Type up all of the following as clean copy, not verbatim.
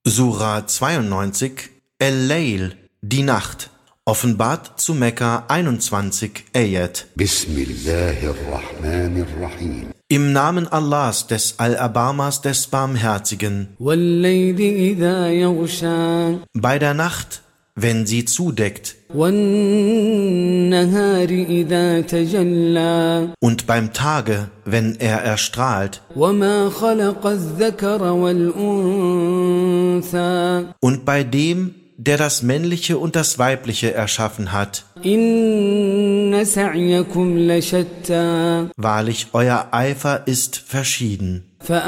Sura 92, El-Layl, die Nacht, offenbart zu Mekka 21 Ayat. Bismillahirrahmanirrahim. Im Namen Allahs, des Allerbarmers, des Barmherzigen. Wal-Layli idha yaghsha. Bei der Nacht, wenn sie zudeckt. Wan-Nahari idha tajalla. Und beim Tage, wenn er erstrahlt. Wama khalaqa adh-dhakara wal-untha. Und bei dem, der das Männliche und das Weibliche erschaffen hat. Inna sa'yakum lashatta. Wahrlich, euer Eifer ist verschieden.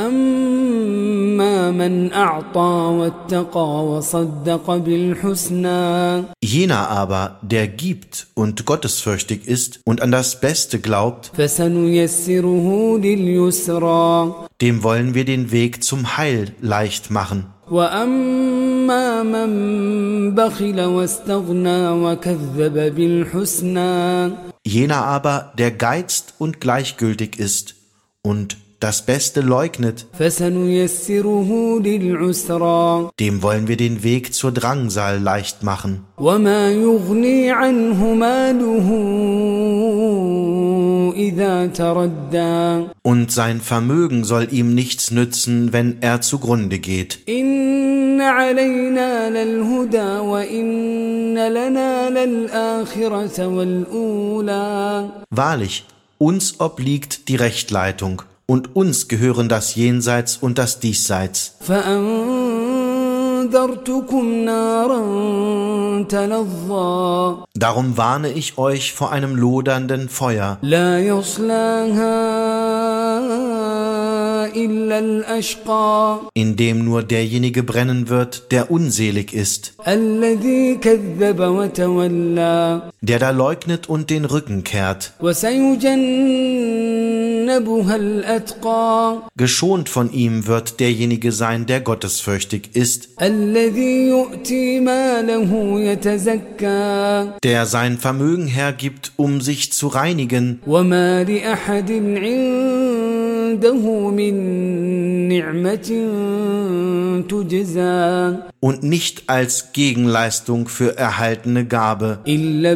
فأما من أعطى واتقى وصدق بالحسنى. Jener aber, der gibt und gottesfürchtig ist und an das Beste glaubt, فسنيسره لليسرى. dem wollen wir den Weg zum Heil leicht machen. وأما من بخل واستغنى وكذب بالحسنى. Jener aber, der geizt und gleichgültig ist und das Beste leugnet, فسنيسره للعسرى. dem wollen wir den Weg zur Drangsal leicht machen. وما يغني عنه ماله إذا تردى. Und sein Vermögen soll ihm nichts nützen, wenn er zugrunde geht. إن علينا للهدى وإن لنا للآخرة والأولى. Wahrlich, uns obliegt die Rechtleitung, und uns gehören das Jenseits und das Diesseits. فأنذرتكم نارا تلظى. Darum warne ich euch vor einem lodernden Feuer, لا يصلاها إلا الأشقى. in dem nur derjenige brennen wird, der unselig ist, الذي كذب وتولى. der da leugnet und den Rücken kehrt. وسيجنبها الأتقى. Geschont von ihm wird derjenige sein, der gottesfürchtig ist, الذي يؤتي ماله يتزكى. der sein Vermögen hergibt, um sich zu reinigen, وما لأحد عنده من نعمة تجزى und nicht als Gegenleistung für erhaltene Gabe, إلا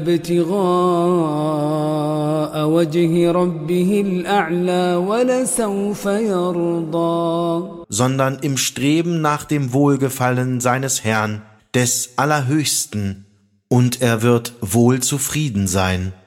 ابتغاء وجه ربه الأعلى ولسوف يرضى. sondern im Streben nach dem Wohlgefallen seines Herrn, des Allerhöchsten, und er wird wohl zufrieden sein.